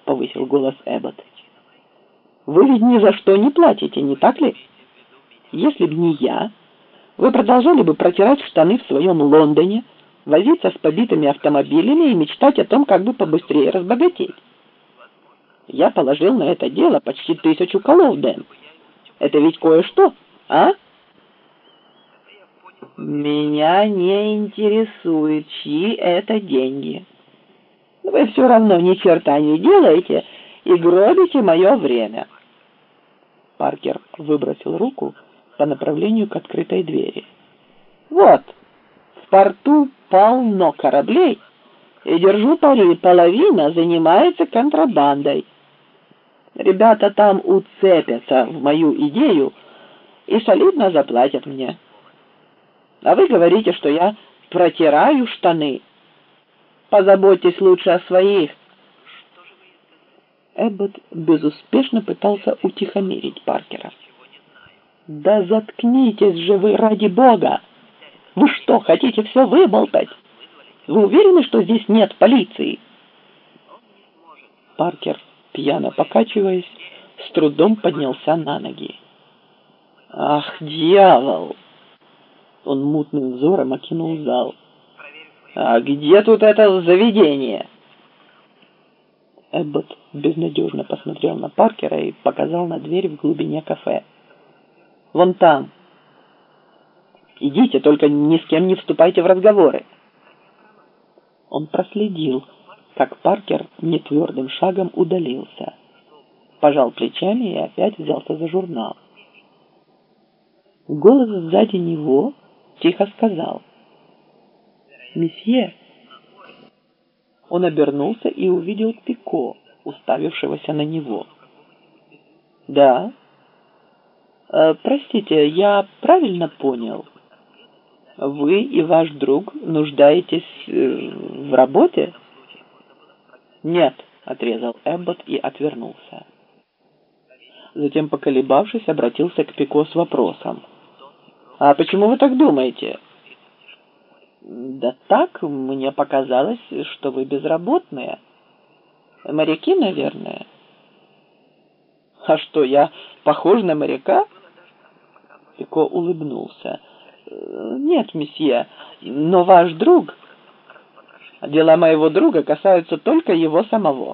повысил голос Эббот. «Вы ведь ни за что не платите, не так ли? Если б не я, вы продолжали бы протирать штаны в своем Лондоне, возиться с побитыми автомобилями и мечтать о том, как бы побыстрее разбогатеть. Я положил на это дело почти 1000 колов, Дэн. Это ведь кое-что, а?» «Меня не интересует, чьи это деньги. Вы все равно ни черта не делаете и гробите мое время». Паркер выбросил руку по направлению к открытой двери. «Вот, в порту полно кораблей, и, держу пари, половина занимается контрабандой. Ребята там уцепятся в мою идею и солидно заплатят мне. А вы говорите, что я протираю штаны. Позаботьтесь лучше о своих». Эббот безуспешно пытался утихомирить Паркера. «Да заткнитесь же вы, ради бога! Вы что, хотите все выболтать? Вы уверены, что здесь нет полиции?» Паркер, пьяно покачиваясь, с трудом поднялся на ноги. «Ах, дьявол!» Он мутным взором окинул зал. «А где тут это заведение?» Эббот безнадежно посмотрел на Паркера и показал на дверь в глубине кафе. «Вон там. Идите, только ни с кем не вступайте в разговоры». Он проследил, как Паркер нетвердым шагом удалился, пожал плечами и опять взялся за журнал. Голос сзади него тихо сказал: «Месье». Он обернулся и увидел Пико, уставившегося на него. «Да? Простите, я правильно понял? Вы и ваш друг нуждаетесь в работе?» «Нет», — отрезал Эббот и отвернулся. Затем, поколебавшись, обратился к Пико с вопросом: «А почему вы так думаете?» «Да так, мне показалось, что вы безработные. Моряки, наверное». «А что, я похож на моряка?» Пико улыбнулся. «Нет, месье, но ваш друг... Дела моего друга касаются только его самого».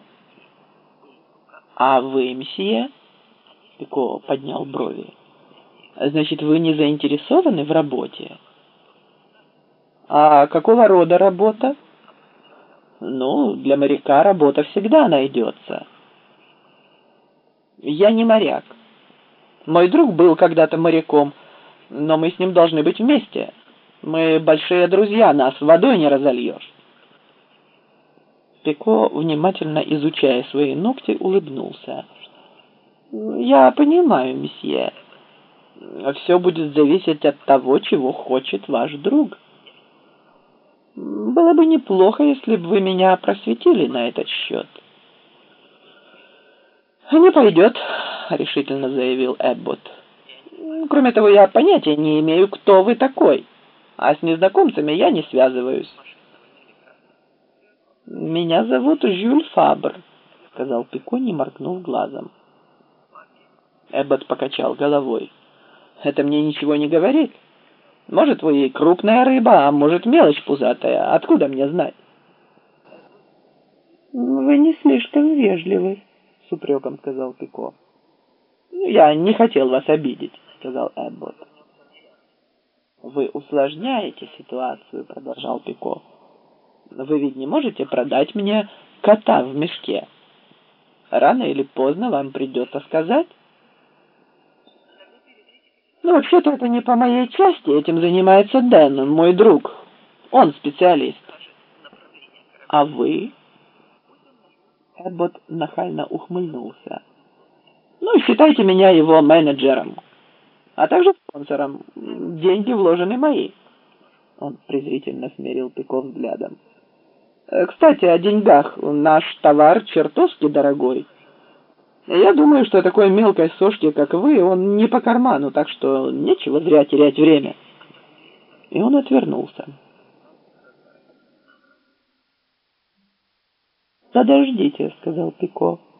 «А вы, месье?» Пико поднял брови. «Значит, вы не заинтересованы в работе?» «А какого рода работа?» «Ну, для моряка работа всегда найдется». «Я не моряк. Мой друг был когда-то моряком, но мы с ним должны быть вместе. Мы большие друзья, нас водой не разольешь». Пико, внимательно изучая свои ногти, улыбнулся. «Я понимаю, месье. Все будет зависеть от того, чего хочет ваш друг. Было бы неплохо, если бы вы меня просветили на этот счет». «Не пойдет», — решительно заявил Эббот. «Кроме того, я понятия не имею, кто вы такой, а с незнакомцами я не связываюсь». «Меня зовут Жюль Фабр», — сказал Пико, не моргнув глазом. Эббот покачал головой. «Это мне ничего не говорит. Может, вы и крупная рыба, а может, мелочь пузатая. Откуда мне знать?» «Вы не слишком вежливы», — с упреком сказал Пико. «Я не хотел вас обидеть», — сказал Эббот. «Вы усложняете ситуацию», — продолжал Пико. «Вы ведь не можете продать мне кота в мешке. Рано или поздно вам придется сказать». «Ну, вообще-то это не по моей части, этим занимается Дэн, мой друг. Он специалист». «А вы?» Эббот нахально ухмыльнулся. «Ну, считайте меня его менеджером, а также спонсором. Деньги вложены мои». Он презрительно смерил Пико взглядом. «Кстати, о деньгах. Наш товар чертовски дорогой. Я думаю, что такой мелкой сошке, как вы, он не по карману, так что нечего зря терять время». И он отвернулся. «Подождите», — сказал Пико.